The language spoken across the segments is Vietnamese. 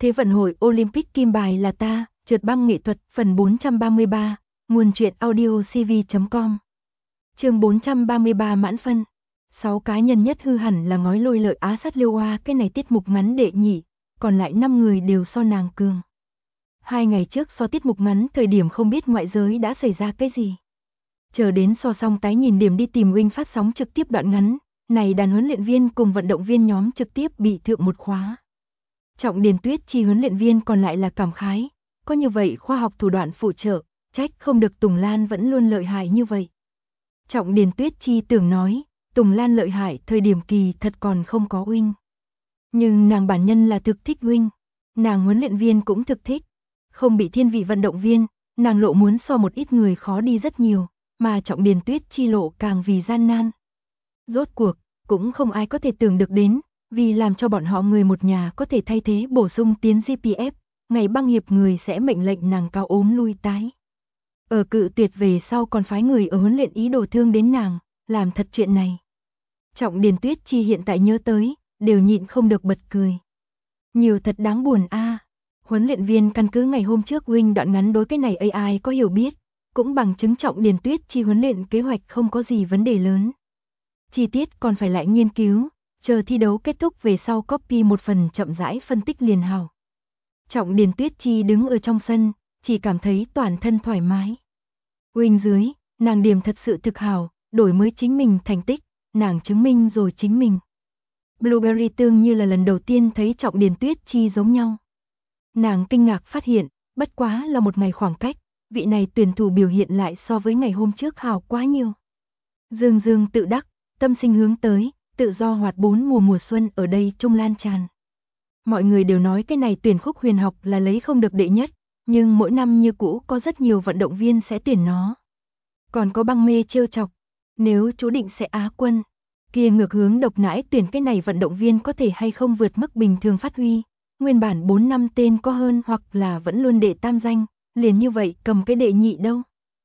Thế vận hội Olympic kim bài là ta, trượt băng nghệ thuật, phần 433, nguồn truyện audio cv.com. Chương 433 mãn phân. 6 cá nhân nhất hư hẳn là ngói lôi lợi Á sát liêu hoa, cái này tiết mục ngắn đệ nhị, còn lại 5 người đều so nàng cường. 2 ngày trước so tiết mục ngắn thời điểm không biết ngoại giới đã xảy ra cái gì. Chờ đến so xong tái nhìn điểm đi tìm Wing phát sóng trực tiếp đoạn ngắn, này đàn huấn luyện viên cùng vận động viên nhóm trực tiếp bị thượng một khóa. Trọng Điền Tuyết Chi huấn luyện viên còn lại là cảm khái, có như vậy khoa học thủ đoạn phụ trợ, trách không được Tùng Lan vẫn luôn lợi hại như vậy. Trọng Điền Tuyết Chi tưởng nói, Tùng Lan lợi hại thời điểm kỳ thật còn không có Wing. Nhưng nàng bản nhân là thực thích Wing, nàng huấn luyện viên cũng thực thích, không bị thiên vị vận động viên, nàng lộ muốn so một ít người khó đi rất nhiều, mà Trọng Điền Tuyết Chi lộ càng vì gian nan. Rốt cuộc, cũng không ai có thể tưởng được đến, vì làm cho bọn họ người một nhà có thể thay thế bổ sung tiến GPF, ngày băng hiệp người sẽ mệnh lệnh nàng cao ốm lui tái. Ở cự tuyệt về sau còn phái người ở huấn luyện ý đồ thương đến nàng, làm thật chuyện này. Trọng Điền Tuyết Chi hiện tại nhớ tới, đều nhịn không được bật cười. Nhiều thật đáng buồn a. Huấn luyện viên căn cứ ngày hôm trước Wing đoạn ngắn đối cái này AI có hiểu biết, cũng bằng chứng Trọng Điền Tuyết Chi huấn luyện kế hoạch không có gì vấn đề lớn. Chi tiết còn phải lại nghiên cứu, chờ thi đấu kết thúc về sau copy một phần chậm rãi phân tích liền hảo. Trọng Điền Tuyết Chi đứng ở trong sân, chỉ cảm thấy toàn thân thoải mái. Wing dưới, nàng điểm thật sự thực hảo, đổi mới chính mình thành tích, nàng chứng minh rồi chính mình. Blueberry tương như là lần đầu tiên thấy Trọng Điền Tuyết Chi giống nhau. Nàng kinh ngạc phát hiện, bất quá là một ngày khoảng cách, vị này tuyển thủ biểu hiện lại so với ngày hôm trước hảo quá nhiều. Dương dương tự đắc, tâm sinh hướng tới, tự do hoạt bốn mùa xuân ở đây trung lan tràn. Mọi người đều nói cái này tuyển khúc huyền học là lấy không được đệ nhất, nhưng mỗi năm như cũ có rất nhiều vận động viên sẽ tuyển nó. Còn có băng mê trêu chọc, nếu chú định sẽ Á quân, kia ngược hướng độc nãi tuyển cái này vận động viên có thể hay không vượt mức bình thường phát huy, nguyên bản 4 năm tên có hơn hoặc là vẫn luôn đệ tam danh, liền như vậy cầm cái đệ nhị đâu.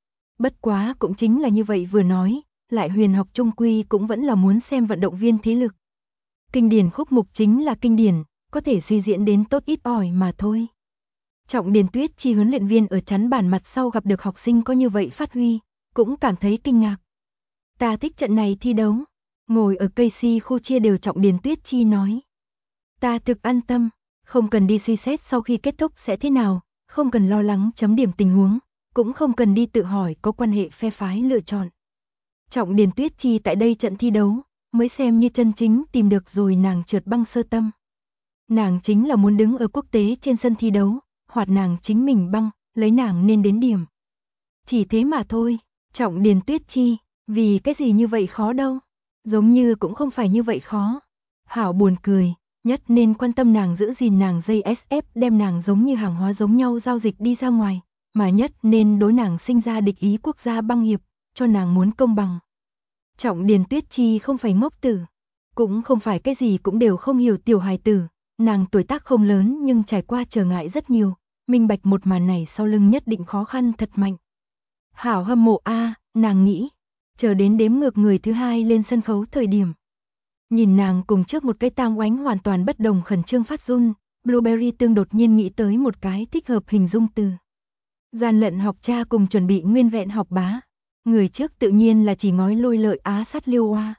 Bất quá cũng chính là như vậy vừa nói, lại huyền học trung quy cũng vẫn là muốn xem vận động viên thế lực. Kinh điển khúc mục chính là kinh điển, có thể suy diễn đến tốt ít ỏi mà thôi. Trọng Điền Tuyết Chi huấn luyện viên ở chắn bản mặt sau gặp được học sinh có như vậy phát huy, cũng cảm thấy kinh ngạc. Ta thích trận này thi đấu, ngồi ở cây si khu chia đều Trọng Điền Tuyết Chi nói. Ta thực an tâm, không cần đi suy xét sau khi kết thúc sẽ thế nào, không cần lo lắng chấm điểm tình huống, cũng không cần đi tự hỏi có quan hệ phe phái lựa chọn. Trọng Điền Tuyết Chi tại đây trận thi đấu, mới xem như chân chính tìm được rồi nàng trượt băng sơ tâm. Nàng chính là muốn đứng ở quốc tế trên sân thi đấu, hoặc nàng chính mình băng, lấy nàng nên đến điểm. Chỉ thế mà thôi, Trọng Điền Tuyết Chi, vì cái gì như vậy khó đâu, giống như cũng không phải như vậy khó. Hảo buồn cười, nhất nên quan tâm nàng giữ gìn nàng dây SF đem nàng giống như hàng hóa giống nhau giao dịch đi ra ngoài, mà nhất nên đối nàng sinh ra địch ý quốc gia băng hiệp, cho nàng muốn công bằng. Trọng Điền Tuyết Chi không phải ngốc tử, cũng không phải cái gì cũng đều không hiểu tiểu hài tử, nàng tuổi tác không lớn nhưng trải qua trở ngại rất nhiều, minh bạch một màn này sau lưng nhất định khó khăn thật mạnh. Hảo hâm mộ a, nàng nghĩ, chờ đến đếm ngược người thứ hai lên sân khấu thời điểm. Nhìn nàng cùng trước một cái tang oánh hoàn toàn bất đồng khẩn trương phát run, Blueberry tương đột nhiên nghĩ tới một cái thích hợp hình dung từ. Gian lận học cha cùng chuẩn bị nguyên vẹn học bá. Người trước tự nhiên là chỉ ngói lôi lợi Á sát liêu hoa.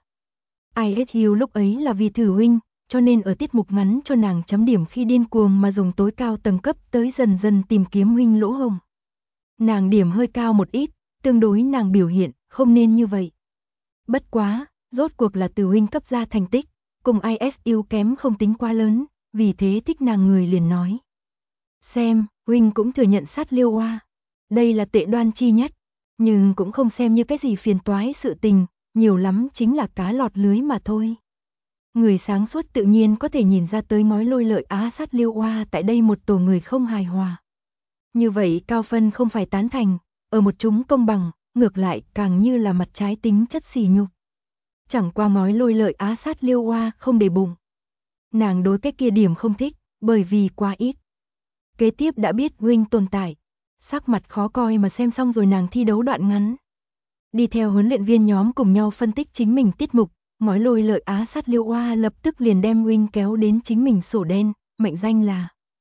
ISU lúc ấy là vì thử Wing, cho nên ở tiết mục ngắn cho nàng chấm điểm khi điên cuồng mà dùng tối cao tầng cấp tới dần dần tìm kiếm Wing lỗ hổng. Nàng điểm hơi cao một ít, tương đối nàng biểu hiện, không nên như vậy. Bất quá, rốt cuộc là từ Wing cấp ra thành tích, cùng ISU kém không tính quá lớn, vì thế thích nàng người liền nói. Xem, Wing cũng thừa nhận sát liêu hoa. Đây là tệ đoan chi nhất. Nhưng cũng không xem như cái gì phiền toái sự tình, nhiều lắm chính là cá lọt lưới mà thôi. Người sáng suốt tự nhiên có thể nhìn ra tới ngói lôi lợi Á sát liêu hoa tại đây một tổ người không hài hòa. Như vậy cao phân không phải tán thành, ở một chúng công bằng, ngược lại càng như là mặt trái tính chất sỉ nhục. Chẳng qua ngói lôi lợi Á sát liêu hoa không để bụng. Nàng đối cái kia điểm không thích, bởi vì quá ít. Kế tiếp đã biết Wing tồn tại. Sắc mặt khó coi mà xem xong rồi nàng thi đấu đoạn ngắn. Đi theo huấn luyện viên nhóm cùng nhau phân tích chính mình tiết mục, ngói lôi lợi Á sát liêu hoa lập tức liền đem Wing kéo đến chính mình sổ đen, mệnh danh là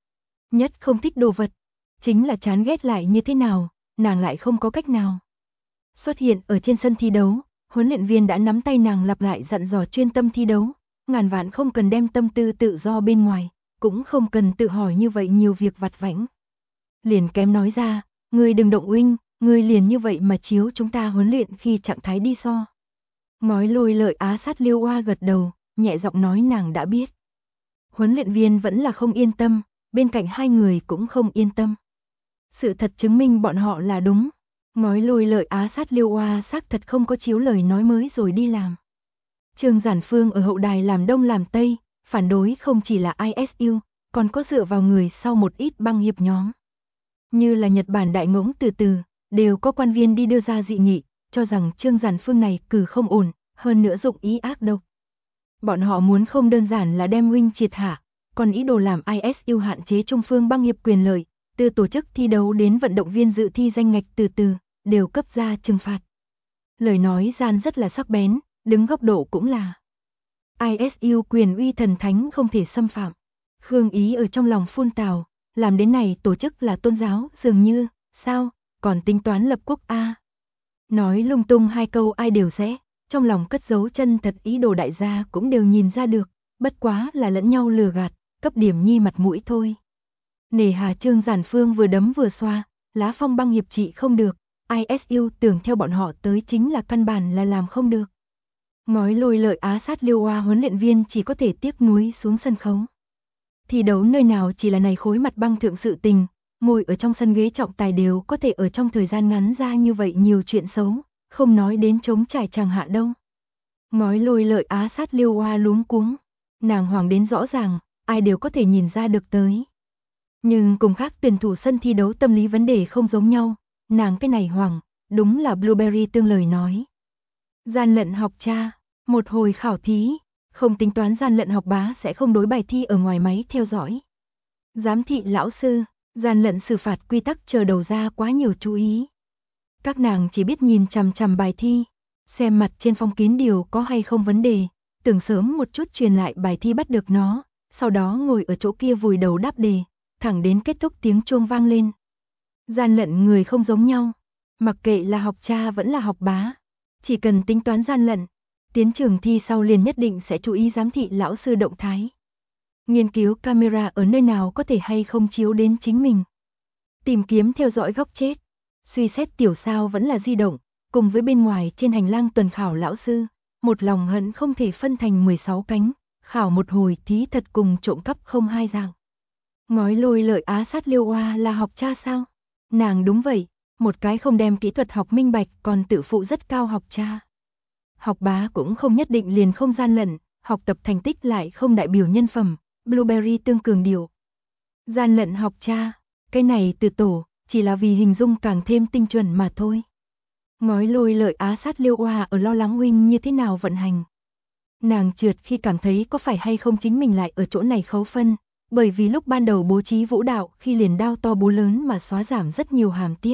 nhất không thích đồ vật, chính là chán ghét lại như thế nào, nàng lại không có cách nào. Xuất hiện ở trên sân thi đấu, huấn luyện viên đã nắm tay nàng lặp lại dặn dò chuyên tâm thi đấu, ngàn vạn không cần đem tâm tư tự do bên ngoài, cũng không cần tự hỏi như vậy nhiều việc vặt vãnh. Liền kém nói ra, ngươi đừng động Huynh, ngươi liền như vậy mà chiếu chúng ta huấn luyện khi trạng thái đi so. Ngói lôi lợi Á Sát Liêu Oa gật đầu, nhẹ giọng nói nàng đã biết. Huấn luyện viên vẫn là không yên tâm, bên cạnh hai người cũng không yên tâm. Sự thật chứng minh bọn họ là đúng. Ngói lôi lợi Á Sát Liêu Oa xác thật không có chiếu lời nói mới rồi đi làm. Trương Giản Phương ở hậu đài làm đông làm tây, phản đối không chỉ là ISU, còn có dựa vào người sau một ít băng hiệp nhóm. Như là Nhật Bản đại ngỗng từ từ, đều có quan viên đi đưa ra dị nghị, cho rằng Trương Giản Phương này cử không ổn, hơn nữa dụng ý ác độc. Bọn họ muốn không đơn giản là đem Huynh triệt hạ, còn ý đồ làm ISU hạn chế Trung Phương băng hiệp quyền lợi, từ tổ chức thi đấu đến vận động viên dự thi danh ngạch từ từ, đều cấp ra trừng phạt. Lời nói gian rất là sắc bén, đứng góc độ cũng là ISU quyền uy thần thánh không thể xâm phạm. Khương Ý ở trong lòng phun tào, làm đến này tổ chức là tôn giáo dường như, sao, còn tính toán lập quốc a. Nói lung tung hai câu ai đều sẽ, trong lòng cất giấu chân thật ý đồ đại gia cũng đều nhìn ra được, bất quá là lẫn nhau lừa gạt, cấp điểm nhi mặt mũi thôi. Nề hà Trương Giản Phương vừa đấm vừa xoa, lá phong băng hiệp trị không được, ISU tưởng theo bọn họ tới chính là căn bản là làm không được. Ngói lôi lợi Á Sát Liêu Oa huấn luyện viên chỉ có thể tiếc nuối xuống sân khấu. Thi đấu nơi nào chỉ là này khối mặt băng thượng sự tình, ngồi ở trong sân ghế trọng tài đều có thể ở trong thời gian ngắn ra như vậy nhiều chuyện xấu, không nói đến chống trải chàng hạ đâu. Ngói lôi lợi Á Sát Liêu Oa luống cuống, nàng hoàng đến rõ ràng, ai đều có thể nhìn ra được tới. Nhưng cùng khác tuyển thủ sân thi đấu tâm lý vấn đề không giống nhau, nàng cái này hoàng, đúng là Blueberry tương lời nói. Gian lận học cha, một hồi khảo thí, không tính toán gian lận học bá sẽ không đối bài thi ở ngoài máy theo dõi. Giám thị lão sư, gian lận xử phạt quy tắc chờ đầu ra quá nhiều chú ý. Các nàng chỉ biết nhìn chằm chằm bài thi, xem mặt trên phong kín điều có hay không vấn đề, tưởng sớm một chút truyền lại bài thi bắt được nó, sau đó ngồi ở chỗ kia vùi đầu đáp đề, thẳng đến kết thúc tiếng chuông vang lên. Gian lận người không giống nhau, mặc kệ là học cha vẫn là học bá, chỉ cần tính toán gian lận, tiến trường thi sau liền nhất định sẽ chú ý giám thị lão sư động thái. Nghiên cứu camera ở nơi nào có thể hay không chiếu đến chính mình. Tìm kiếm theo dõi góc chết, suy xét tiểu sao vẫn là di động, cùng với bên ngoài trên hành lang tuần khảo lão sư, một lòng hận không thể phân thành 16 cánh, khảo một hồi thí thật cùng trộm cắp không hai dạng. Ngói lôi lợi Á Sát Liêu Oa là học cha sao? Nàng đúng vậy, một cái không đem kỹ thuật học minh bạch còn tự phụ rất cao học cha. Học bá cũng không nhất định liền không gian lận, học tập thành tích lại không đại biểu nhân phẩm, Blueberry tương cường điều. Gian lận học cha, cái này từ tổ, chỉ là vì hình dung càng thêm tinh chuẩn mà thôi. Ngói lôi lợi Á Sát Liêu Oa ở lo lắng Huynh như thế nào vận hành. Nàng trượt khi cảm thấy có phải hay không chính mình lại ở chỗ này khấu phân, bởi vì lúc ban đầu bố trí vũ đạo khi liền đao to búa lớn mà xóa giảm rất nhiều hàm tiếp.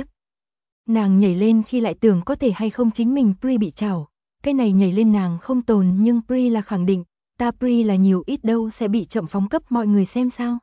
Nàng nhảy lên khi lại tưởng có thể hay không chính mình Pri bị trảo, cái này nhảy lên nàng không tồn nhưng Pri là khẳng định, ta Pri là nhiều ít đâu sẽ bị chậm phóng cấp mọi người xem sao.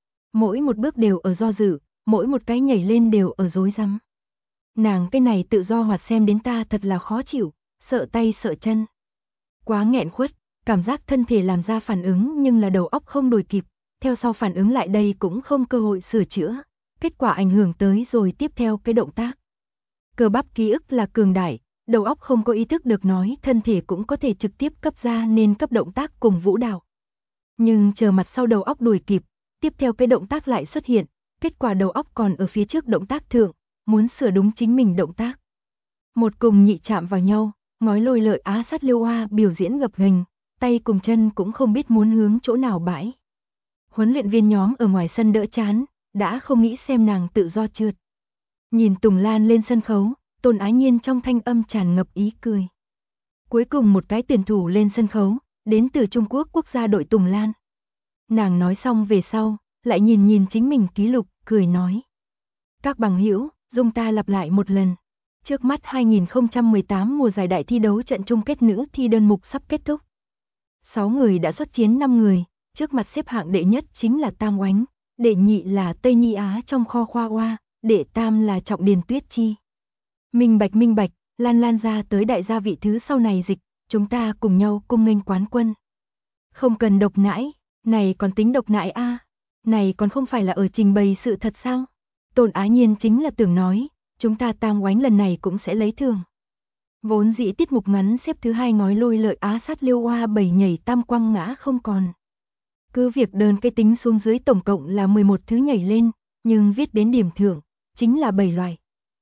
Mỗi một bước đều ở do dự, mỗi một cái nhảy lên đều ở rối rắm. Nàng cái này tự do hoạt xem đến ta thật là khó chịu, sợ tay sợ chân. Quá nghẹn khuất, cảm giác thân thể làm ra phản ứng nhưng là đầu óc không đuổi kịp, theo sau phản ứng lại đây cũng không cơ hội sửa chữa, kết quả ảnh hưởng tới rồi tiếp theo cái động tác. Cơ bắp ký ức là cường đại, đầu óc không có ý thức được nói thân thể cũng có thể trực tiếp cấp ra nên cấp động tác cùng vũ đạo. Nhưng chờ mặt sau đầu óc đuổi kịp, tiếp theo cái động tác lại xuất hiện, kết quả đầu óc còn ở phía trước động tác thượng, muốn sửa đúng chính mình động tác. Một cùng nhị chạm vào nhau, ngói lôi lợi Á Sát Liêu Oa biểu diễn gập ghềnh, tay cùng chân cũng không biết muốn hướng chỗ nào bãi. Huấn luyện viên nhóm ở ngoài sân đỡ chán, đã không nghĩ xem nàng tự do trượt. Nhìn Tùng Lan lên sân khấu, Tôn Ái Nhiên trong thanh âm tràn ngập ý cười. Cuối cùng một cái tuyển thủ lên sân khấu, đến từ Trung Quốc quốc gia đội Tùng Lan. Nàng nói xong về sau, lại nhìn chính mình ký lục, cười nói. Các bằng hữu, dung ta lặp lại một lần. Trước mắt 2018 mùa giải đại thi đấu trận chung kết nữ thi đơn mục sắp kết thúc. 6 người đã xuất chiến 5 người, trước mặt xếp hạng đệ nhất chính là Tam Oánh, đệ nhị là Tây Nhi Á trong kho khoa oa, đệ tam là Trọng Điền Tuyết Chi. Minh bạch, Lan Lan ra tới đại gia vị thứ sau này dịch, chúng ta cùng nhau cung nghênh quán quân. Không cần độc nãi, này còn tính độc nãi a, này còn không phải là ở trình bày sự thật sao? Tôn Á Nhiên chính là tưởng nói, chúng ta Tam Oánh lần này cũng sẽ lấy thưởng. Vốn dĩ tiết mục ngắn xếp thứ 2 ngói lôi lợi Á sát liêu oa 7 nhảy tam quăng ngã không còn. Cứ việc đơn cái tính xuống dưới tổng cộng là 11 thứ nhảy lên, nhưng viết đến điểm thưởng, chính là 7 loại.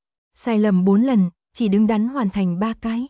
Sai lầm 4 lần, chỉ đứng đắn hoàn thành 3 cái.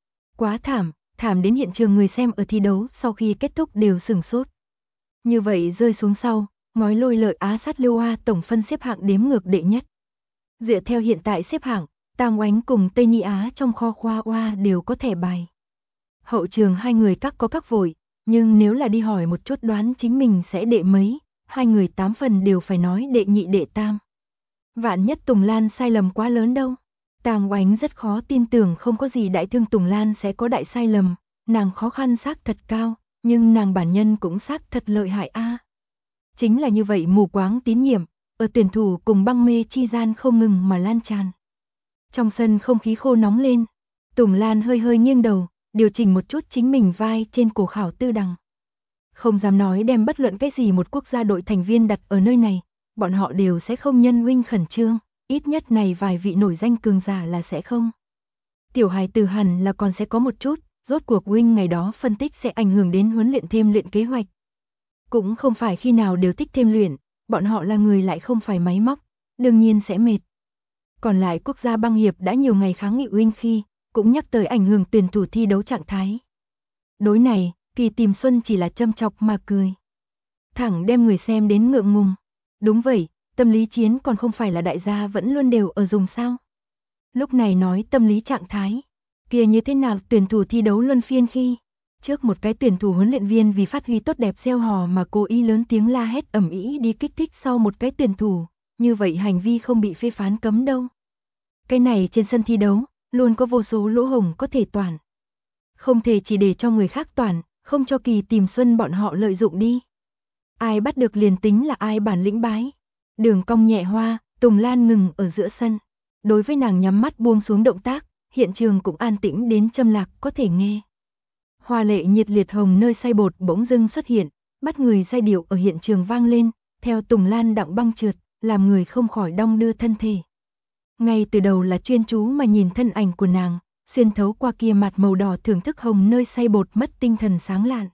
Quá thảm đến hiện trường người xem ở thi đấu sau khi kết thúc đều sửng sốt. Như vậy rơi xuống sau, ngói lôi lợi Á sát liêu oa tổng phân xếp hạng đếm ngược đệ nhất. Dựa theo hiện tại xếp hạng, Tam Oánh cùng Tây Ni Á trong kho khoa oa đều có thẻ bài. Hậu trường hai người các có các vội, nhưng nếu là đi hỏi một chút đoán chính mình sẽ đệ mấy, hai người 8 phần đều phải nói đệ nhị đệ tam. Vạn nhất Tùng Lan sai lầm quá lớn đâu. Tam Oánh rất khó tin tưởng không có gì đại thương Tùng Lan sẽ có đại sai lầm, nàng khó khăn xác thật cao, nhưng nàng bản nhân cũng xác thật lợi hại a. Chính là như vậy mù quáng tín nhiệm, ở tuyển thủ cùng băng mê chi gian không ngừng mà lan tràn. Trong sân không khí khô nóng lên, Tùng Lan hơi nghiêng đầu, điều chỉnh một chút chính mình vai trên cổ khảo tư đằng. Không dám nói đem bất luận cái gì một quốc gia đội thành viên đặt ở nơi này, bọn họ đều sẽ không nhân huynh khẩn trương, ít nhất này vài vị nổi danh cường giả là sẽ không. Tiểu hài từ hẳn là còn sẽ có một chút, rốt cuộc huynh ngày đó phân tích sẽ ảnh hưởng đến huấn luyện thêm luyện kế hoạch. Cũng không phải khi nào đều thích thêm luyện, bọn họ là người lại không phải máy móc, đương nhiên sẽ mệt. Còn lại quốc gia băng hiệp đã nhiều ngày kháng nghị huynh khi, cũng nhắc tới ảnh hưởng tuyển thủ thi đấu trạng thái. Đối này, Kỳ Tìm Xuân chỉ là châm chọc mà cười. Thẳng đem người xem đến ngượng ngùng. Đúng vậy, tâm lý chiến còn không phải là đại gia vẫn luôn đều ở dùng sao. Lúc này nói tâm lý trạng thái, kia như thế nào tuyển thủ thi đấu luân phiên khi, trước một cái tuyển thủ huấn luyện viên vì phát huy tốt đẹp gieo hò mà cố ý lớn tiếng la hét ầm ĩ đi kích thích sau một cái tuyển thủ, như vậy hành vi không bị phê phán cấm đâu. Cái này trên sân thi đấu, luôn có vô số lỗ hổng có thể toàn. Không thể chỉ để cho người khác toàn, không cho Kỳ Tìm Xuân bọn họ lợi dụng đi. Ai bắt được liền tính là ai bản lĩnh bái. Đường cong nhẹ hoa, Tùng Lan ngừng ở giữa sân. Đối với nàng nhắm mắt buông xuống động tác, hiện trường cũng an tĩnh đến châm lạc có thể nghe. Hoa lệ nhiệt liệt hồng nơi xay bột bỗng dưng xuất hiện, bắt người giai điệu ở hiện trường vang lên, theo Tùng Lan đặng băng trượt, làm người không khỏi đong đưa thân thể. Ngay từ đầu là chuyên chú mà nhìn thân ảnh của nàng, xuyên thấu qua kia mặt màu đỏ thưởng thức hồng nơi xay bột mất tinh thần sáng lạn.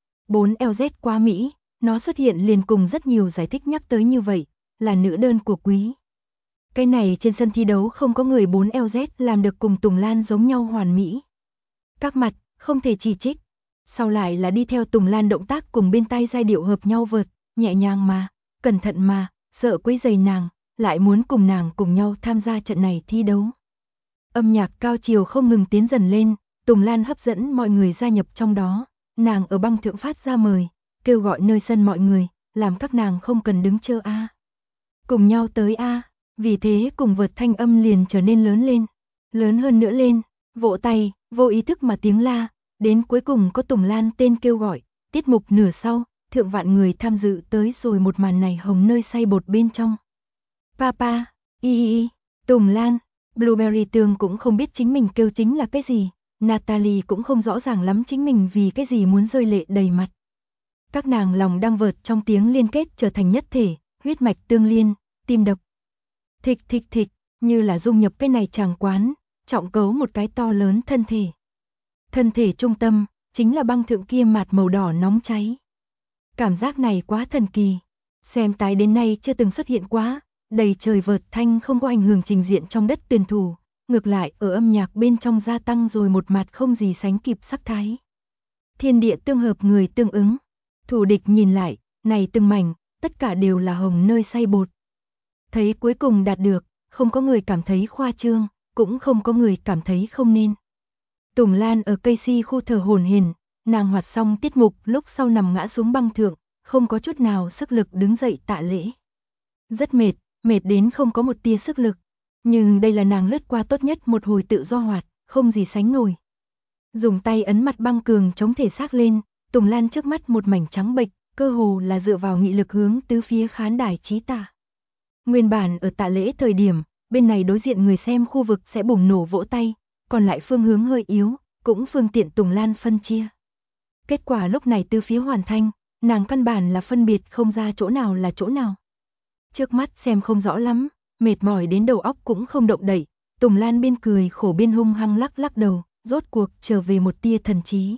4LZ quá Mỹ, nó xuất hiện liền cùng rất nhiều giải thích nhắc tới như vậy, là nữ đơn của quý. Cái này trên sân thi đấu không có người 4LZ làm được cùng Tùng Lan giống nhau hoàn mỹ. Các mặt, không thể chỉ trích. Sau lại là đi theo Tùng Lan động tác cùng bên tai giai điệu hợp nhau vượt, nhẹ nhàng mà, cẩn thận mà, sợ quấy rầy nàng, lại muốn cùng nàng cùng nhau tham gia trận này thi đấu. Âm nhạc cao chiều không ngừng tiến dần lên, Tùng Lan hấp dẫn mọi người gia nhập trong đó, nàng ở băng thượng phát ra mời, kêu gọi nơi sân mọi người, làm các nàng không cần đứng chờ a. Cùng nhau tới a, vì thế cùng vượt thanh âm liền trở nên lớn lên, lớn hơn nữa lên, vỗ tay, vô ý thức mà tiếng la, đến cuối cùng có Tùng Lan tên kêu gọi, tiết mục nửa sau, thượng vạn người tham dự tới rồi một màn này hồng nơi xay bột bên trong. Papa, Tùng Lan, Blueberry Tường cũng không biết chính mình kêu chính là cái gì, Natalie cũng không rõ ràng lắm chính mình vì cái gì muốn rơi lệ đầy mặt. Các nàng lòng đang vợt trong tiếng liên kết trở thành nhất thể, huyết mạch tương liên, tim đập. Thịch thịch thịch, như là dung nhập cái này tràng quán, trọng cấu một cái to lớn thân thể. Thân thể trung tâm, chính là băng thượng kia mạt màu đỏ nóng cháy. Cảm giác này quá thần kỳ, xem tái đến nay chưa từng xuất hiện quá. Đầy trời vợt thanh không có ảnh hưởng trình diện trong đất tuyển thủ, ngược lại ở âm nhạc bên trong gia tăng rồi một mặt không gì sánh kịp sắc thái. Thiên địa tương hợp người tương ứng, thủ địch nhìn lại, này từng mảnh, tất cả đều là hồng nơi xay bột. Thấy cuối cùng đạt được, không có người cảm thấy khoa trương, cũng không có người cảm thấy không nên. Tùng Lan ở cây si khu thở hổn hển, nàng hoạt xong tiết mục lúc sau nằm ngã xuống băng thượng, không có chút nào sức lực đứng dậy tạ lễ. Rất mệt đến không có một tia sức lực, nhưng đây là nàng lướt qua tốt nhất một hồi tự do hoạt, không gì sánh nổi. Dùng tay ấn mặt băng cường chống thể xác lên, Tùng Lan trước mắt một mảnh trắng bệch, cơ hồ là dựa vào nghị lực hướng tứ phía khán đài chí tả. Nguyên bản ở tạ lễ thời điểm, bên này đối diện người xem khu vực sẽ bùng nổ vỗ tay, còn lại phương hướng hơi yếu, cũng phương tiện Tùng Lan phân chia. Kết quả lúc này tứ phía hoàn thành, nàng căn bản là phân biệt không ra chỗ nào là chỗ nào. Trước mắt xem không rõ lắm, mệt mỏi đến đầu óc cũng không động đậy, Tùng Lan biên cười khổ biên hung hăng lắc lắc đầu, rốt cuộc trở về một tia thần trí.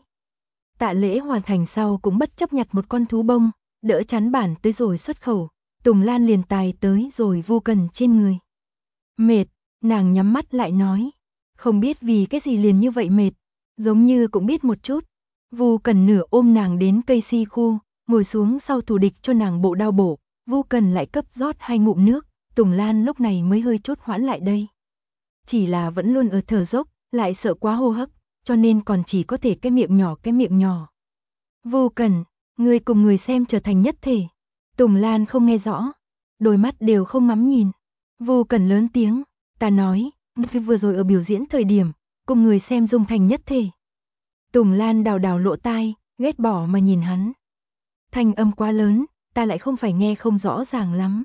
Tạ lễ hoàn thành sau cũng bất chấp nhặt một con thú bông, đỡ chắn bản tới rồi xuất khẩu, Tùng Lan liền tài tới rồi Vu Cần trên người. Mệt, nàng nhắm mắt lại nói, không biết vì cái gì liền như vậy mệt, giống như cũng biết một chút. Vu Cần nửa ôm nàng đến cây si khu, ngồi xuống sau thủ địch cho nàng bộ đao bổ, Vu Cần lại cấp rót 2 ngụm nước, Tùng Lan lúc này mới hơi chút hoãn lại đây. Chỉ là vẫn luôn ở thở dốc, lại sợ quá hô hấp, cho nên còn chỉ có thể cái miệng nhỏ. Vu Cần, người cùng người xem trở thành nhất thể. Tùng Lan không nghe rõ, đôi mắt đều không ngắm nhìn. Vu Cần lớn tiếng, ta nói, vừa rồi ở biểu diễn thời điểm, cùng người xem dung thành nhất thể. Tùng Lan đào đào lỗ tai, ghét bỏ mà nhìn hắn. Thanh âm quá lớn, ta lại không phải nghe không rõ ràng lắm.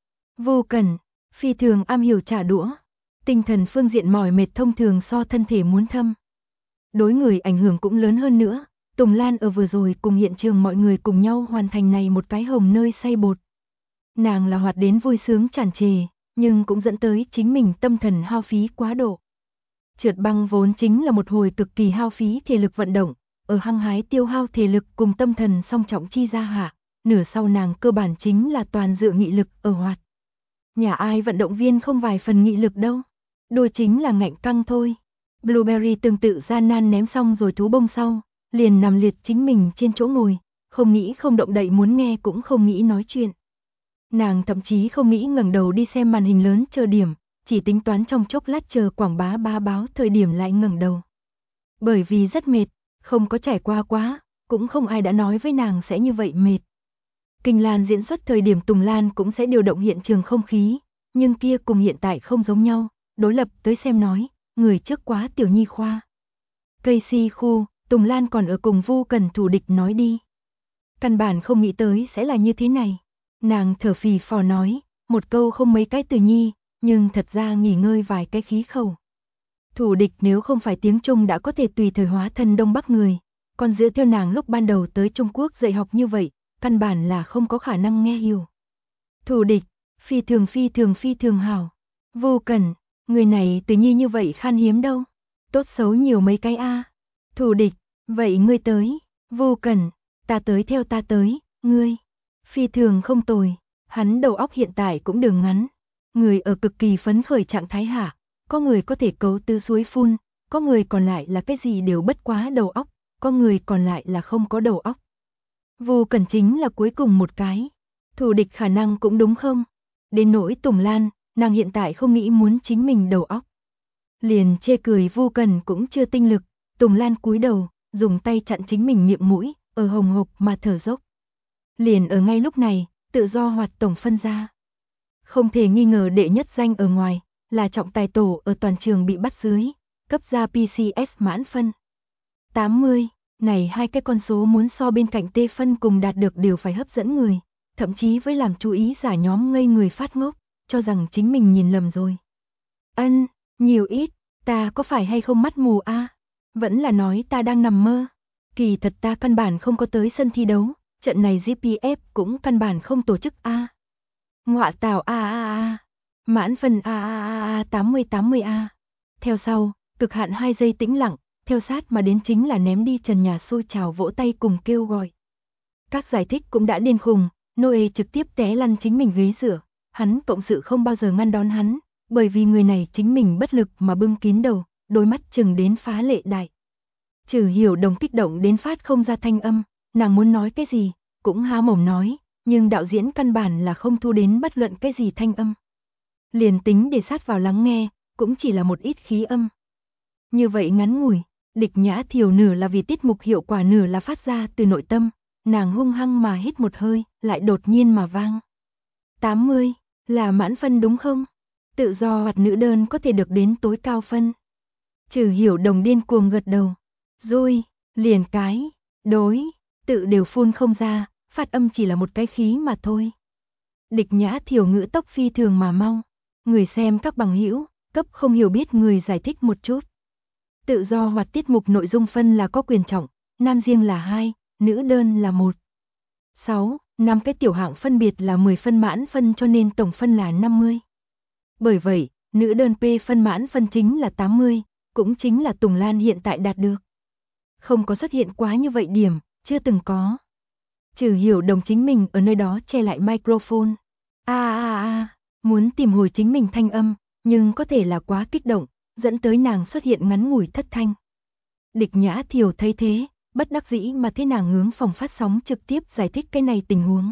Vu Cần, phi thường am hiểu trả đũa. Tinh thần phương diện mỏi mệt thông thường so thân thể muốn thâm. Đối người ảnh hưởng cũng lớn hơn nữa. Tùng Lan ở vừa rồi cùng hiện trường mọi người cùng nhau hoàn thành này một cái hồng nơi xay bột. Nàng là hoạt đến vui sướng tràn trề, nhưng cũng dẫn tới chính mình tâm thần hao phí quá độ. Trượt băng vốn chính là một hồi cực kỳ hao phí thể lực vận động, ở hăng hái tiêu hao thể lực cùng tâm thần song trọng chi ra hạ, nửa sau nàng cơ bản chính là toàn dựa nghị lực ở hoạt. Nhà ai vận động viên không vài phần nghị lực đâu, đùa chính là ngạnh căng thôi. Blueberry tương tự gian nan ném xong rồi thú bông sau, liền nằm liệt chính mình trên chỗ ngồi, không nghĩ không động đậy muốn nghe cũng không nghĩ nói chuyện. Nàng thậm chí không nghĩ ngẩng đầu đi xem màn hình lớn chờ điểm, chỉ tính toán trong chốc lát chờ quảng bá ba báo thời điểm lại ngẩng đầu. Bởi vì rất mệt, không có trải qua quá, cũng không ai đã nói với nàng sẽ như vậy mệt. Kinh Lan diễn xuất thời điểm Tùng Lan cũng sẽ điều động hiện trường không khí, nhưng kia cùng hiện tại không giống nhau, đối lập tới xem nói, người trước quá tiểu nhi khoa. Cây si khu, Tùng Lan còn ở cùng Vu Cần thủ địch nói đi. Căn bản không nghĩ tới sẽ là như thế này. Nàng thở phì phò nói, một câu không mấy cái từ nhi, nhưng thật ra nghỉ ngơi vài cái khí khẩu. Thủ địch nếu không phải tiếng Trung đã có thể tùy thời hóa thân Đông Bắc người, còn dựa theo nàng lúc ban đầu tới Trung Quốc dạy học như vậy, căn bản là không có khả năng nghe hiểu. Thủ địch, phi thường hảo. Vu Cần, người này từ nhi như vậy khan hiếm đâu. Tốt xấu nhiều mấy cái a. Thủ địch, vậy ngươi tới. Vu Cần, ta tới theo ta tới, ngươi. Phi thường không tồi, hắn đầu óc hiện tại cũng đường ngắn. Người ở cực kỳ phấn khởi trạng thái hạ, có người có thể cấu tư suối phun, có người còn lại là cái gì đều bất quá đầu óc, có người còn lại là không có đầu óc. Vu Cần chính là cuối cùng một cái. Thủ địch khả năng cũng đúng không? Đến nỗi Tùng Lan, nàng hiện tại không nghĩ muốn chính mình đầu óc. Liền chê cười Vu Cần cũng chưa tinh lực, Tùng Lan cúi đầu, dùng tay chặn chính mình miệng mũi, ở hồng hộc mà thở dốc. Liền ở ngay lúc này, tự do hoạt tổng phân ra. Không thể nghi ngờ đệ nhất danh ở ngoài, là trọng tài tổ ở toàn trường bị bắt dưới, cấp ra PCS mãn phân. 80, này hai cái con số muốn so bên cạnh T phân cùng đạt được đều phải hấp dẫn người, thậm chí với làm chú ý giả nhóm ngây người phát ngốc, cho rằng chính mình nhìn lầm rồi. Ân, nhiều ít, ta có phải hay không mắt mù a? Vẫn là nói ta đang nằm mơ. Kỳ thật ta căn bản không có tới sân thi đấu, trận này GPF cũng căn bản không tổ chức a. Ngọa tào a. Mãn phân a 80 a. Theo sau, cực hạn 2 giây tĩnh lặng, theo sát mà đến chính là ném đi trần nhà xôi trào vỗ tay cùng kêu gọi. Các giải thích cũng đã điên khùng, Noe trực tiếp té lăn chính mình ghế rửa, hắn cộng sự không bao giờ ngăn đón hắn, bởi vì người này chính mình bất lực mà bưng kín đầu, đôi mắt chừng đến phá lệ đại. Trừ Hiểu Đồng kích động đến phát không ra thanh âm, nàng muốn nói cái gì, cũng há mồm nói, nhưng đạo diễn căn bản là không thu đến bất luận cái gì thanh âm. Liền tính để sát vào lắng nghe, cũng chỉ là một ít khí âm. Như vậy ngắn ngủi, Địch Nhã Thiều nửa là vì tiết mục hiệu quả nửa là phát ra từ nội tâm, nàng hung hăng mà hít một hơi, lại đột nhiên mà vang. 80, là mãn phân đúng không? Tự do hoạt nữ đơn có thể được đến tối cao phân. Trừ Hiểu Đồng điên cuồng gật đầu. Rồi, liền cái, đối, tự đều phun không ra, phát âm chỉ là một cái khí mà thôi. Địch Nhã Thiều ngữ tốc phi thường mà mau. Người xem các bằng hữu, cấp không hiểu biết người giải thích một chút. Tự do hoặc tiết mục nội dung phân là có quyền trọng, nam riêng là 2, nữ đơn là 1. 6, 5 cái tiểu hạng phân biệt là 10 phân mãn phân cho nên tổng phân là 50. Bởi vậy, nữ đơn P phân mãn phân chính là 80, cũng chính là Tùng Lan hiện tại đạt được. Không có xuất hiện quá như vậy điểm, chưa từng có. Trừ Hiểu Đồng chính mình ở nơi đó che lại microphone. Muốn tìm hồi chính mình thanh âm, nhưng có thể là quá kích động, dẫn tới nàng xuất hiện ngắn ngủi thất thanh. Địch Nhã Thiều thấy thế, bất đắc dĩ mà thế nàng hướng phòng phát sóng trực tiếp giải thích cái này tình huống.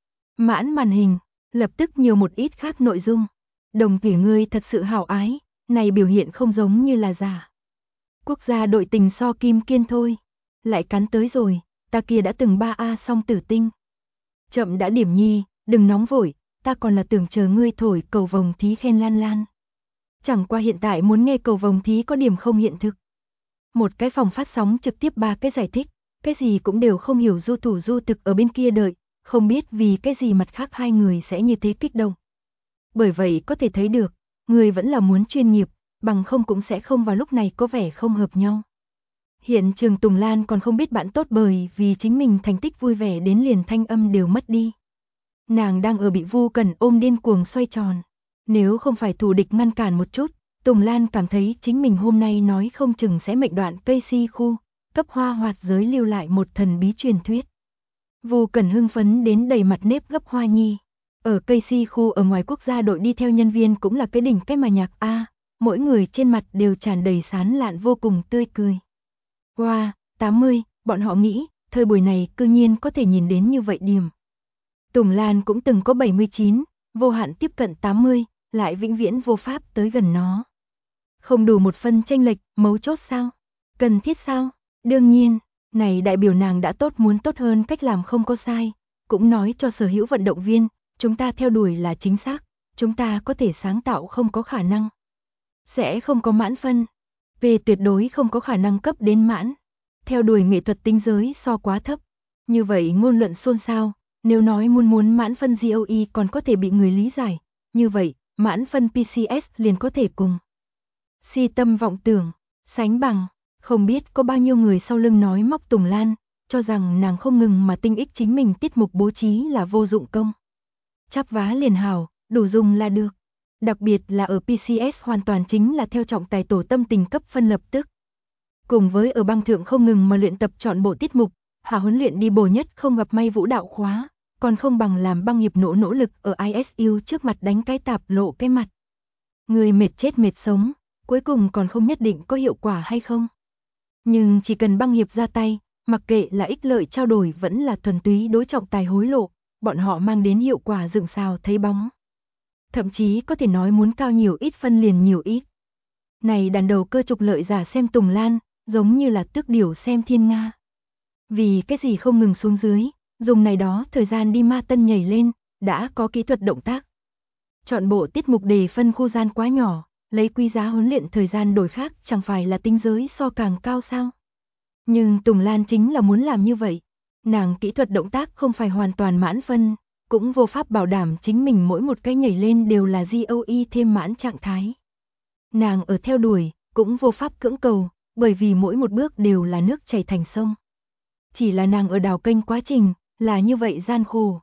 Mãn màn hình, lập tức nhiều một ít khác nội dung. Đồng Thủy ngươi thật sự hảo ái, này biểu hiện không giống như là giả. Quốc gia đội tình so Kim Kiên thôi. Lại cắn tới rồi, ta kia đã từng 3A song tử tinh. Chậm đã điểm nhi, đừng nóng vội, ta còn là tưởng chờ ngươi thổi cầu vồng thí khen Lan Lan. Chẳng qua hiện tại muốn nghe cầu vồng thí có điểm không hiện thực. Một cái phòng phát sóng trực tiếp 3 cái giải thích, cái gì cũng đều không hiểu du thủ du thực ở bên kia đợi, không biết vì cái gì mặt khác hai người sẽ như thế kích động. Bởi vậy có thể thấy được, người vẫn là muốn chuyên nghiệp, bằng không cũng sẽ không vào lúc này có vẻ không hợp nhau. Hiện trường Tùng Lan còn không biết bạn tốt bởi vì chính mình thành tích vui vẻ đến liền thanh âm đều mất đi. Nàng đang ở bị Vu Cần ôm điên cuồng xoay tròn. Nếu không phải thủ địch ngăn cản một chút, Tùng Lan cảm thấy chính mình hôm nay nói không chừng sẽ mệnh đoạn cây si khu, cấp hoa hoạt giới lưu lại một thần bí truyền thuyết. Vu Cần hưng phấn đến đầy mặt nếp gấp hoa nhi. Ở cây si khu ở ngoài quốc gia đội đi theo nhân viên cũng là cái đỉnh cái mà nhạc A, mỗi người trên mặt đều tràn đầy sán lạn vô cùng tươi cười. Wow, 80, bọn họ nghĩ, thời buổi này cư nhiên có thể nhìn đến như vậy điểm. Tùng Lan cũng từng có 79, vô hạn tiếp cận 80, lại vĩnh viễn vô pháp tới gần nó. Không đủ một phân chênh lệch, mấu chốt sao? Cần thiết sao? Đương nhiên, này đại biểu nàng đã tốt muốn tốt hơn cách làm không có sai, cũng nói cho sở hữu vận động viên, chúng ta theo đuổi là chính xác, chúng ta có thể sáng tạo không có khả năng. Sẽ không có mãn phân, về tuyệt đối không có khả năng cấp đến mãn. Theo đuổi nghệ thuật tinh giới so quá thấp. Như vậy ngôn luận xôn xao, nếu nói muốn mãn phân GOE còn có thể bị người lý giải, như vậy, mãn phân PCS liền có thể cùng. Si tâm vọng tưởng, sánh bằng, không biết có bao nhiêu người sau lưng nói móc Tùng Lan, cho rằng nàng không ngừng mà tinh ích chính mình tiết mục bố trí là vô dụng công. Chắp vá liền hảo, đủ dùng là được. Đặc biệt là ở PCS hoàn toàn chính là theo trọng tài tổ tâm tình cấp phân lập tức. Cùng với ở băng thượng không ngừng mà luyện tập chọn bộ tiết mục, hạ huấn luyện đi bổ nhất không gặp may vũ đạo khóa, còn không bằng làm băng nghiệp nỗ lực ở ISU trước mặt đánh cái tạp lộ cái mặt. Người mệt chết mệt sống, cuối cùng còn không nhất định có hiệu quả hay không. Nhưng chỉ cần băng hiệp ra tay, mặc kệ là ích lợi trao đổi vẫn là thuần túy đối trọng tài hối lộ, bọn họ mang đến hiệu quả dựng xào thấy bóng. Thậm chí có thể nói muốn cao nhiều ít phân liền nhiều ít. Này đàn đầu cơ trục lợi giả xem Tùng Lan, giống như là tước điểu xem thiên nga. Vì cái gì không ngừng xuống dưới, dùng này đó thời gian đi ma tân nhảy lên, đã có kỹ thuật động tác. Chọn bộ tiết mục đề phân khu gian quá nhỏ, lấy quý giá huấn luyện thời gian đổi khác chẳng phải là tinh giới so càng cao sao. Nhưng Tùng Lan chính là muốn làm như vậy. Nàng kỹ thuật động tác không phải hoàn toàn mãn phân, cũng vô pháp bảo đảm chính mình mỗi một cái nhảy lên đều là GOE thêm mãn trạng thái. Nàng ở theo đuổi, cũng vô pháp cưỡng cầu, bởi vì mỗi một bước đều là nước chảy thành sông. Chỉ là nàng ở đào kênh quá trình, là như vậy gian khổ.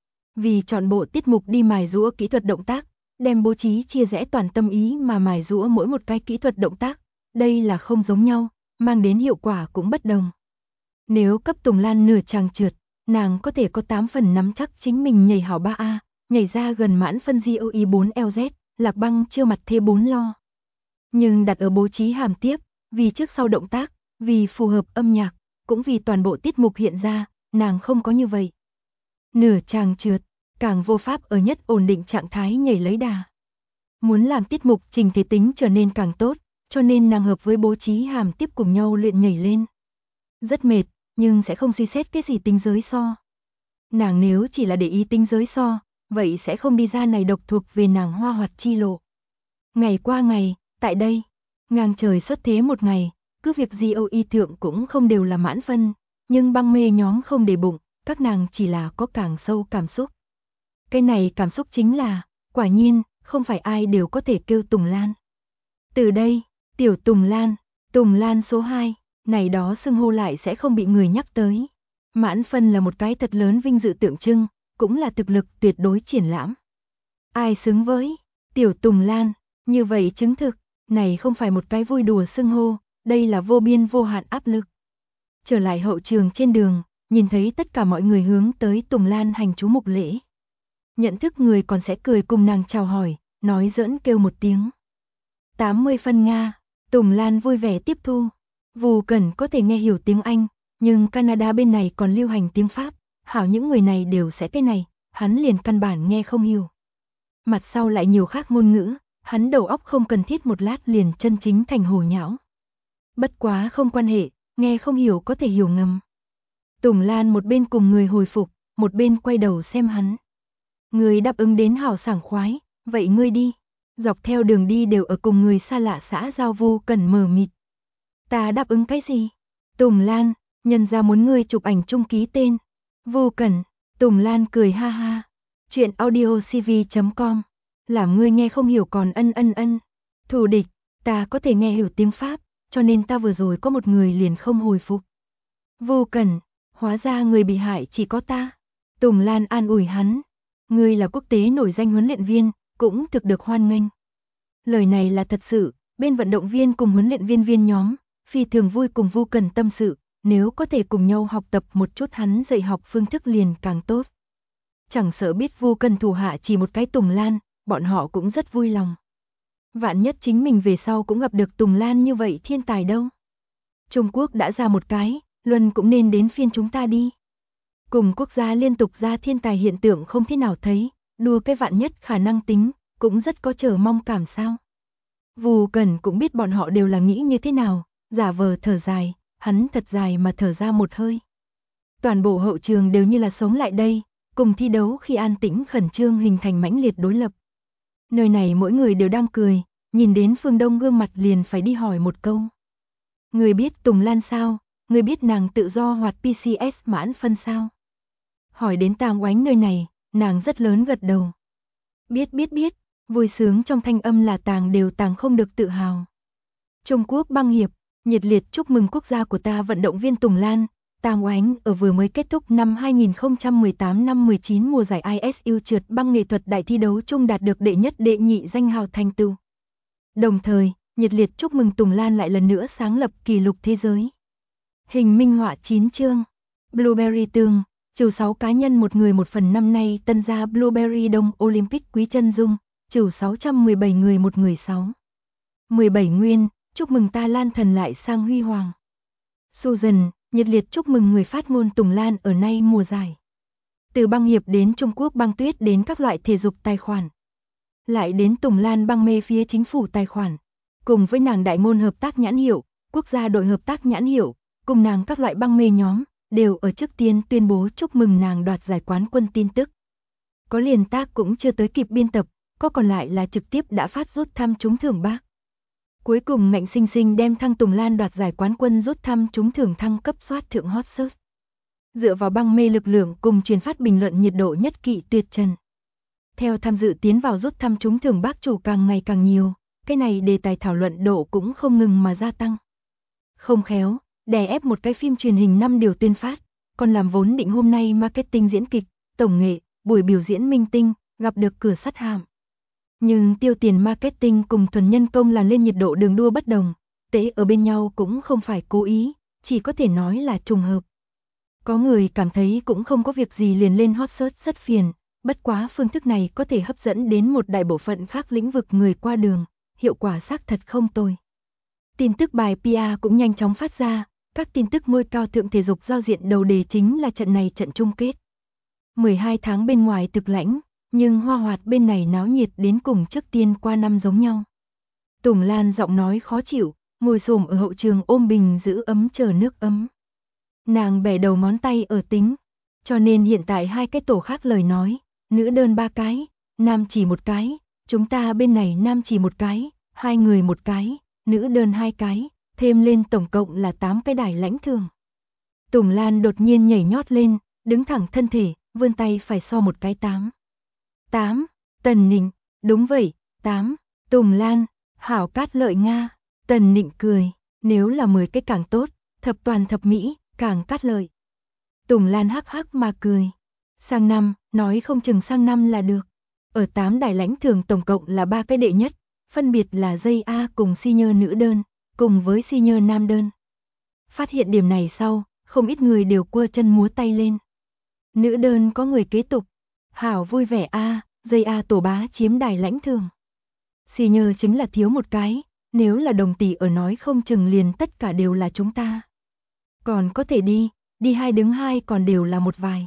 Vì chọn bộ tiết mục đi mài giũa kỹ thuật động tác, đem bố trí chia rẽ toàn tâm ý mà mài giũa mỗi một cái kỹ thuật động tác, đây là không giống nhau, mang đến hiệu quả cũng bất đồng. Nếu cấp Tùng Lan nửa chàng trượt, nàng có thể có 8 phần nắm chắc chính mình nhảy hảo 3A, nhảy ra gần mãn phân GOE 4 LZ, lạc băng chiêu mặt thế 4 lo. Nhưng đặt ở bố trí hàm tiếp, vì trước sau động tác, vì phù hợp âm nhạc, cũng vì toàn bộ tiết mục hiện ra, nàng không có như vậy. Nửa chàng trượt, càng vô pháp ở nhất ổn định trạng thái nhảy lấy đà. Muốn làm tiết mục trình thể tính trở nên càng tốt, cho nên nàng hợp với bố trí hàm tiếp cùng nhau luyện nhảy lên. Rất mệt, nhưng sẽ không suy xét cái gì tính giới so. Nàng nếu chỉ là để ý tính giới so, vậy sẽ không đi ra này độc thuộc về nàng hoa hoạt chi lộ. Ngày qua ngày, tại đây, ngang trời xuất thế một ngày, cứ việc GOE thượng cũng không đều là mãn phân, nhưng băng mê nhóm không để bụng, các nàng chỉ là có càng sâu cảm xúc. Cái này cảm xúc chính là, quả nhiên, không phải ai đều có thể kêu Tùng Lan. Từ đây, tiểu Tùng Lan số 2, này đó xưng hô lại sẽ không bị người nhắc tới. Mãn phân là một cái thật lớn vinh dự tượng trưng, cũng là thực lực tuyệt đối triển lãm. Ai xứng với tiểu Tùng Lan, như vậy chứng thực, này không phải một cái vui đùa xưng hô, đây là vô biên vô hạn áp lực. Trở lại hậu trường trên đường, nhìn thấy tất cả mọi người hướng tới Tùng Lan hành chú mục lễ. Nhận thức người còn sẽ cười cùng nàng chào hỏi, nói giỡn kêu một tiếng. 80 phân Nga, Tùng Lan vui vẻ tiếp thu. Vù Cẩn có thể nghe hiểu tiếng Anh, nhưng Canada bên này còn lưu hành tiếng Pháp, hảo những người này đều sẽ cái này, hắn liền căn bản nghe không hiểu. Mặt sau lại nhiều khác ngôn ngữ, hắn đầu óc không cần thiết một lát liền chân chính thành hồ nhão. Bất quá không quan hệ, nghe không hiểu có thể hiểu ngầm. Tùng Lan một bên cùng người hồi phục, một bên quay đầu xem hắn. Người đáp ứng đến hảo sảng khoái, vậy ngươi đi. Dọc theo đường đi đều ở cùng người xa lạ xã giao. Vu Cẩn mờ mịt. Ta đáp ứng cái gì? Tùng Lan, nhân ra muốn ngươi chụp ảnh chung ký tên. Vu Cẩn, Tùng Lan cười ha ha. Chuyện audiocv.com. Làm ngươi nghe không hiểu còn ân. Thù địch, ta có thể nghe hiểu tiếng Pháp, cho nên ta vừa rồi có một người liền không hồi phục. Vu Cẩn, hóa ra người bị hại chỉ có ta. Tùng Lan an ủi hắn. Ngươi là quốc tế nổi danh huấn luyện viên, cũng thực được hoan nghênh. Lời này là thật sự, bên vận động viên cùng huấn luyện viên nhóm, phi thường vui cùng Vu Cẩn tâm sự, nếu có thể cùng nhau học tập một chút hắn dạy học phương thức liền càng tốt. Chẳng sợ biết Vu Cẩn thủ hạ chỉ một cái Tùng Lan, bọn họ cũng rất vui lòng. Vạn nhất chính mình về sau cũng gặp được Tùng Lan như vậy thiên tài đâu. Trung Quốc đã ra một cái, Luân cũng nên đến phiên chúng ta đi. Cùng quốc gia liên tục ra thiên tài hiện tượng không thế nào thấy, đua cái vạn nhất khả năng tính, cũng rất có chờ mong cảm sao. Vu Cẩn cũng biết bọn họ đều là nghĩ như thế nào, giả vờ thở dài, hắn thật dài mà thở ra một hơi. Toàn bộ hậu trường đều như là sống lại đây, cùng thi đấu khi an tĩnh khẩn trương hình thành mãnh liệt đối lập. Nơi này mỗi người đều đang cười, nhìn đến Phương Đông gương mặt liền phải đi hỏi một câu. Người biết Tùng Lan sao? Người biết nàng tự do hoạt PCS mãn phân sao? Hỏi đến Tàng Oánh nơi này, nàng rất lớn gật đầu. Biết, vui sướng trong thanh âm là tàng không được tự hào. Trung Quốc băng hiệp, nhiệt liệt chúc mừng quốc gia của ta vận động viên Tùng Lan, Tàng Oánh ở vừa mới kết thúc năm 2018 năm 19 mùa giải ISU trượt băng nghệ thuật đại thi đấu chung đạt được đệ nhất đệ nhị danh hào thành tựu. Đồng thời, nhiệt liệt chúc mừng Tùng Lan lại lần nữa sáng lập kỷ lục thế giới. Hình minh họa 9 chương. Blueberry tường, trừ 6 cá nhân một người một phần năm nay tân gia Blueberry Đông Olympic Quý Chân Dung, trừ 617 người một người 6. 17 nguyên, chúc mừng ta Lan thần lại sang huy hoàng. Susan, nhiệt liệt chúc mừng người phát ngôn Tùng Lan ở nay mùa giải. Từ băng hiệp đến Trung Quốc băng tuyết đến các loại thể dục tài khoản. Lại đến Tùng Lan băng mê phía chính phủ tài khoản. Cùng với nàng đại ngôn hợp tác nhãn hiệu, quốc gia đội hợp tác nhãn hiệu, cùng nàng các loại băng mê nhóm, đều ở trước tiên tuyên bố chúc mừng nàng đoạt giải quán quân tin tức. Có liền tác cũng chưa tới kịp biên tập, có còn lại là trực tiếp đã phát rút thăm trúng thưởng bác. Cuối cùng ngạnh sinh sinh đem thăng Tùng Lan đoạt giải quán quân rút thăm trúng thưởng thăng cấp soát thượng hot search. Dựa vào băng mê lực lượng cùng truyền phát bình luận nhiệt độ nhất kỵ tuyệt trần. Theo tham dự tiến vào rút thăm trúng thưởng bác chủ càng ngày càng nhiều, cái này đề tài thảo luận độ cũng không ngừng mà gia tăng. Không khéo, đè ép một cái phim truyền hình 5 điều tuyên phát, còn làm vốn định hôm nay marketing diễn kịch, tổng nghệ, buổi biểu diễn minh tinh, gặp được cửa sắt hàm. Nhưng tiêu tiền marketing cùng thuần nhân công làm lên nhiệt độ đường đua bất đồng, tế ở bên nhau cũng không phải cố ý, chỉ có thể nói là trùng hợp. Có người cảm thấy cũng không có việc gì liền lên hot search rất phiền, bất quá phương thức này có thể hấp dẫn đến một đại bộ phận khác lĩnh vực người qua đường, hiệu quả xác thật không tồi. Tin tức bài PR cũng nhanh chóng phát ra, các tin tức ngôi cao thượng thể dục giao diện đầu đề chính là trận này trận chung kết. 12 tháng bên ngoài thực lãnh, nhưng Hoa Hoạt bên này náo nhiệt đến cùng trước tiên qua năm giống nhau. Tùng Lan giọng nói khó chịu, ngồi xổm ở hậu trường ôm bình giữ ấm chờ nước ấm. Nàng bẻ đầu ngón tay ở tính, cho nên hiện tại hai cái tổ khác lời nói, nữ đơn 3 cái, nam chỉ 1 cái, chúng ta bên này nam chỉ 1 cái, 2 người 1 cái, nữ đơn 2 cái, thêm lên tổng cộng là 8 cái đài lãnh thưởng. Tùng Lan đột nhiên nhảy nhót lên, đứng thẳng thân thể, vươn tay phải so một cái 8. 8, Tần Nịnh, đúng vậy, 8, Tùng Lan, hảo cát lợi Nga, Tần Nịnh cười, nếu là 10 cái càng tốt, thập toàn thập mỹ, càng cát lợi. Tùng Lan hắc hắc mà cười, sang năm, nói không chừng sang năm là được. Ở 8 đài lãnh thường tổng cộng là 3 cái đệ nhất, phân biệt là dây A cùng senior nữ đơn, cùng với senior nam đơn. Phát hiện điểm này sau, không ít người đều quơ chân múa tay lên. Nữ đơn có người kế tục, hảo vui vẻ A, dây A tổ bá chiếm đài lãnh thường. Senior chính là thiếu một cái, nếu là đồng tỷ ở nói không chừng liền tất cả đều là chúng ta. Còn có thể đi 2 đứng 2 còn đều là một vài.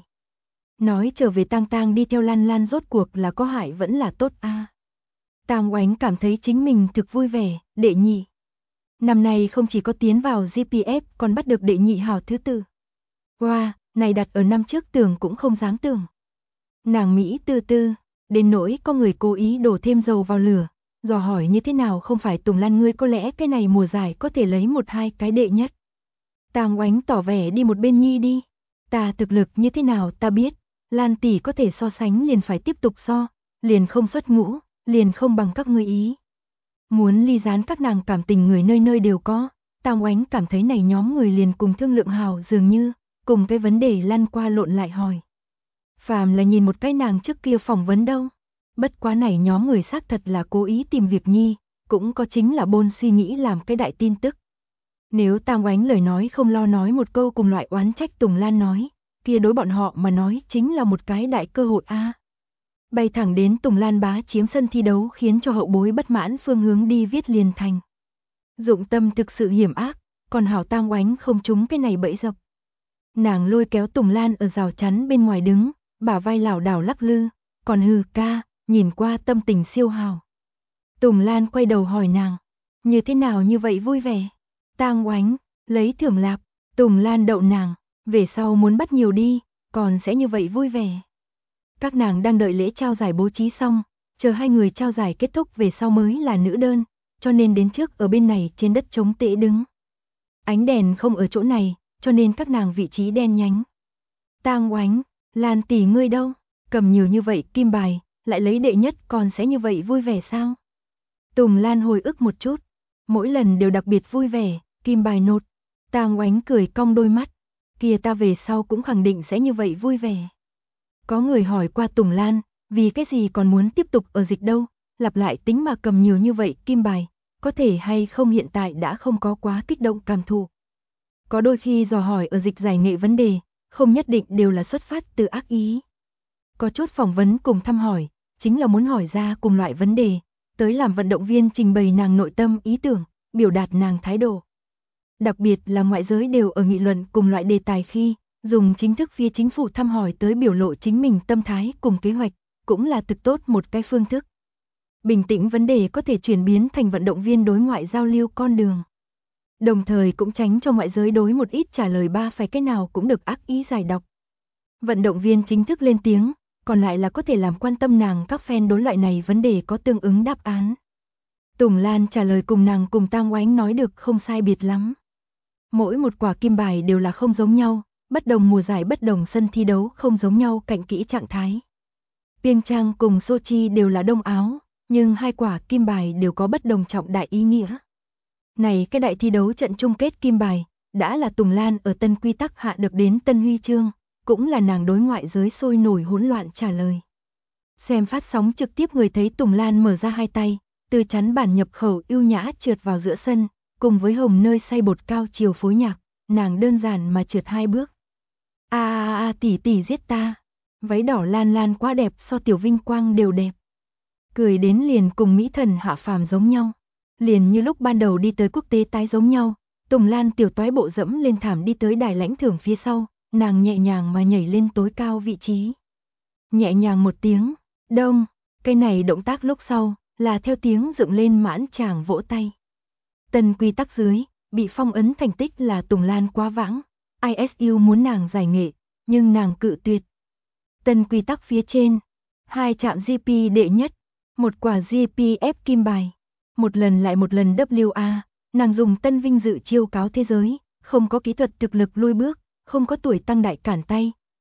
Nói trở về Tang Tang đi theo Lan Lan rốt cuộc là có hại vẫn là tốt a. Tang Oánh cảm thấy chính mình thực vui vẻ, đệ nhị. Năm nay không chỉ có tiến vào GPF còn bắt được đệ nhị hào thứ tư. Wow, này đặt ở năm trước tưởng cũng không dám tưởng. Nàng Mỹ tư tư, đến nỗi có người cố ý đổ thêm dầu vào lửa, dò hỏi như thế nào không phải Tùng Lan ngươi có lẽ cái này mùa giải có thể lấy 1-2 cái đệ nhất. Tang Oánh tỏ vẻ đi một bên nhi đi. Ta thực lực như thế nào ta biết, Lan tỷ có thể so sánh liền phải tiếp tục so, liền không xuất ngũ, liền không bằng các ngươi ý. Muốn ly gián các nàng cảm tình người nơi nơi đều có, Tang Oánh cảm thấy này nhóm người liền cùng thương lượng hào dường như, cùng cái vấn đề lăn qua lộn lại hỏi. Phàm là nhìn một cái nàng trước kia phỏng vấn đâu, bất quá này nhóm người xác thật là cố ý tìm việc nhi, cũng có chính là bôn suy nghĩ làm cái đại tin tức. Nếu Tang Oánh lời nói không lo nói một câu cùng loại oán trách Tùng Lan nói, kia đối bọn họ mà nói chính là một cái đại cơ hội a. Bay thẳng đến Tùng Lan bá chiếm sân thi đấu khiến cho hậu bối bất mãn phương hướng đi viết liền thành. Dụng tâm thực sự hiểm ác, còn hảo Tang Oánh không trúng cái này bẫy dập. Nàng lôi kéo Tùng Lan ở rào chắn bên ngoài đứng, bả vai lảo đảo lắc lư, còn hừ ca, nhìn qua tâm tình siêu hào. Tùng Lan quay đầu hỏi nàng, như thế nào như vậy vui vẻ? Tang Oánh, lấy thưởng lạp, Tùng Lan đậu nàng, về sau muốn bắt nhiều đi, còn sẽ như vậy vui vẻ. Các nàng đang đợi lễ trao giải bố trí xong, chờ hai người trao giải kết thúc về sau mới là nữ đơn, cho nên đến trước ở bên này trên đất trống tễ đứng. Ánh đèn không ở chỗ này, cho nên các nàng vị trí đen nhánh. Tang Oánh, Lan tỷ ngươi đâu? Cầm nhiều như vậy kim bài, lại lấy đệ nhất còn sẽ như vậy vui vẻ sao? Tùng Lan hồi ức một chút, mỗi lần đều đặc biệt vui vẻ, kim bài nột. Tang Oánh cười cong đôi mắt, kia ta về sau cũng khẳng định sẽ như vậy vui vẻ. Có người hỏi qua Tùng Lan, vì cái gì còn muốn tiếp tục ở dịch đâu, lặp lại tính mà cầm nhiều như vậy kim bài, có thể hay không hiện tại đã không có quá kích động cảm thụ. Có đôi khi dò hỏi ở dịch giải nghệ vấn đề, không nhất định đều là xuất phát từ ác ý. Có chút phỏng vấn cùng thăm hỏi, chính là muốn hỏi ra cùng loại vấn đề, tới làm vận động viên trình bày nàng nội tâm ý tưởng, biểu đạt nàng thái độ. Đặc biệt là ngoại giới đều ở nghị luận cùng loại đề tài khi, dùng chính thức phía chính phủ thăm hỏi tới biểu lộ chính mình tâm thái cùng kế hoạch, cũng là thực tốt một cái phương thức. Bình tĩnh vấn đề có thể chuyển biến thành vận động viên đối ngoại giao lưu con đường. Đồng thời cũng tránh cho ngoại giới đối một ít trả lời ba phải cái nào cũng được ác ý giải độc. Vận động viên chính thức lên tiếng, còn lại là có thể làm quan tâm nàng các fan đối loại này vấn đề có tương ứng đáp án. Tùng Lan trả lời cùng nàng cùng Tang Oánh nói được không sai biệt lắm. Mỗi một quả kim bài đều là không giống nhau, bất đồng mùa giải bất đồng sân thi đấu không giống nhau cạnh kỹ trạng thái. Pyeongchang cùng Sochi đều là đông áo, nhưng hai quả kim bài đều có bất đồng trọng đại ý nghĩa. Này cái đại thi đấu trận chung kết kim bài, đã là Tùng Lan ở tân quy tắc hạ được đến tân huy chương, cũng là nàng đối ngoại giới sôi nổi hỗn loạn trả lời. Xem phát sóng trực tiếp người thấy Tùng Lan mở ra hai tay, từ chắn bản nhập khẩu ưu nhã trượt vào giữa sân, cùng với hồng nơi xay bột cao chiều phối nhạc, nàng đơn giản mà trượt hai bước. Tỷ tỷ giết ta. Váy đỏ Lan Lan quá đẹp so Tiểu Vinh Quang đều đẹp. Cười đến liền cùng mỹ thần hạ phàm giống nhau. Liền như lúc ban đầu đi tới quốc tế tái giống nhau, Tùng Lan tiểu toái bộ dẫm lên thảm đi tới đài lãnh thưởng phía sau, nàng nhẹ nhàng mà nhảy lên tối cao vị trí. Nhẹ nhàng một tiếng, đông, cái này động tác lúc sau, là theo tiếng dựng lên mãn tràng vỗ tay. Tân quy tắc dưới, bị phong ấn thành tích là Tùng Lan quá vãng, ISU muốn nàng giải nghệ, nhưng nàng cự tuyệt. Tân quy tắc phía trên, 2 chạm GP đệ nhất, một quả GPF kim bài, một lần lại một lần WA, nàng dùng tân vinh dự chiêu cáo thế giới, không có kỹ thuật thực lực lui bước, không có tuổi tăng đại cản tay,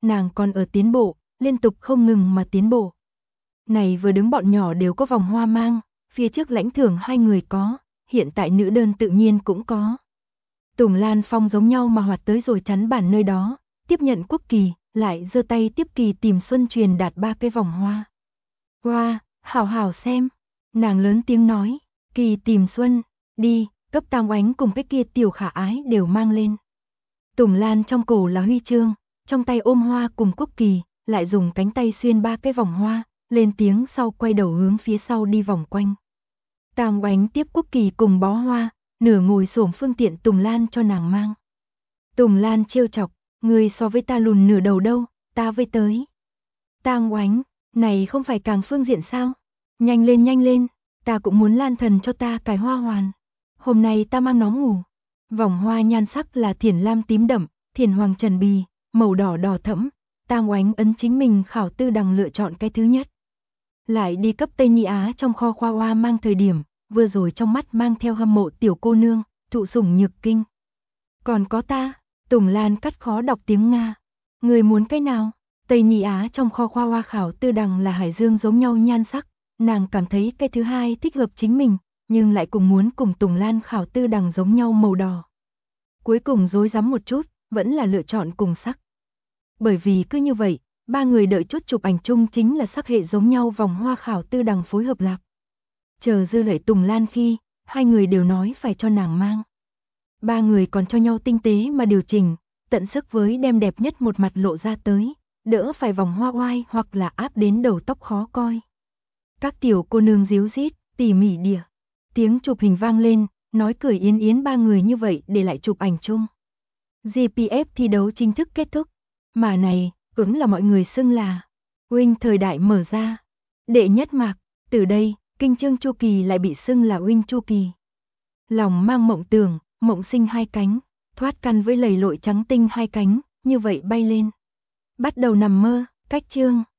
nàng còn ở tiến bộ, liên tục không ngừng mà tiến bộ. Này vừa đứng bọn nhỏ đều có vòng hoa mang, phía trước lãnh thưởng hai người có, hiện tại nữ đơn tự nhiên cũng có. Tùng Lan Phong giống nhau mà hoạt tới rồi chắn bản nơi đó, tiếp nhận quốc kỳ, lại giơ tay tiếp kỳ tìm Xuân truyền đạt 3 cái vòng hoa. Hoa, hảo hảo xem, nàng lớn tiếng nói, kỳ tìm Xuân, đi, cấp Tam Oánh cùng cái kia tiểu khả ái đều mang lên. Tùng Lan trong cổ là huy chương, trong tay ôm hoa cùng quốc kỳ, lại dùng cánh tay xuyên 3 cái vòng hoa, lên tiếng sau quay đầu hướng phía sau đi vòng quanh. Tam Oánh tiếp quốc kỳ cùng bó hoa, nửa ngồi xổm phương tiện Tùng Lan cho nàng mang. Tùng Lan trêu chọc, ngươi so với ta lùn nửa đầu đâu, ta với tới. Tam Oánh, này không phải càng phương diện sao? Nhanh lên, ta cũng muốn Lan thần cho ta cài hoa hoàn. Hôm nay ta mang nó ngủ. Vòng hoa nhan sắc là thiển lam tím đậm, thiển hoàng trần bì, màu đỏ đỏ thẫm. Tam Oánh ấn chính mình khảo tư đằng lựa chọn cái thứ nhất. Lại đi cấp Tây Ni Á trong kho khoa hoa mang thời điểm, vừa rồi trong mắt mang theo hâm mộ tiểu cô nương, thụ sủng nhược kinh. Còn có ta, Tùng Lan cắt khó đọc tiếng Nga. Người muốn cái nào? Tây Ni Á trong kho khoa hoa khảo tư đằng là hải dương giống nhau nhan sắc, nàng cảm thấy cái thứ hai thích hợp chính mình, nhưng lại cùng muốn cùng Tùng Lan khảo tư đằng giống nhau màu đỏ. Cuối cùng rối rắm một chút, vẫn là lựa chọn cùng sắc. Bởi vì cứ như vậy, ba người đợi chút chụp ảnh chung chính là sắc hệ giống nhau vòng hoa khảo tư đằng phối hợp lạc. Chờ dư lợi Tùng Lan khi, hai người đều nói phải cho nàng mang. Ba người còn cho nhau tinh tế mà điều chỉnh, tận sức với đem đẹp nhất một mặt lộ ra tới, đỡ phải vòng hoa oai hoặc là áp đến đầu tóc khó coi. Các tiểu cô nương díu dít, tỉ mỉ đìa. Tiếng chụp hình vang lên, nói cười yến yến ba người như vậy để lại chụp ảnh chung. GPF thi đấu chính thức kết thúc. Mà này, cũng là mọi người xưng là Wing thời đại mở ra. Đệ nhất mạc, từ đây, kinh chương chu kỳ lại bị xưng là Wing chu kỳ. Lòng mang mộng tưởng, mộng sinh hai cánh, thoát căn với lầy lội trắng tinh hai cánh, như vậy bay lên. Bắt đầu nằm mơ, cách chương.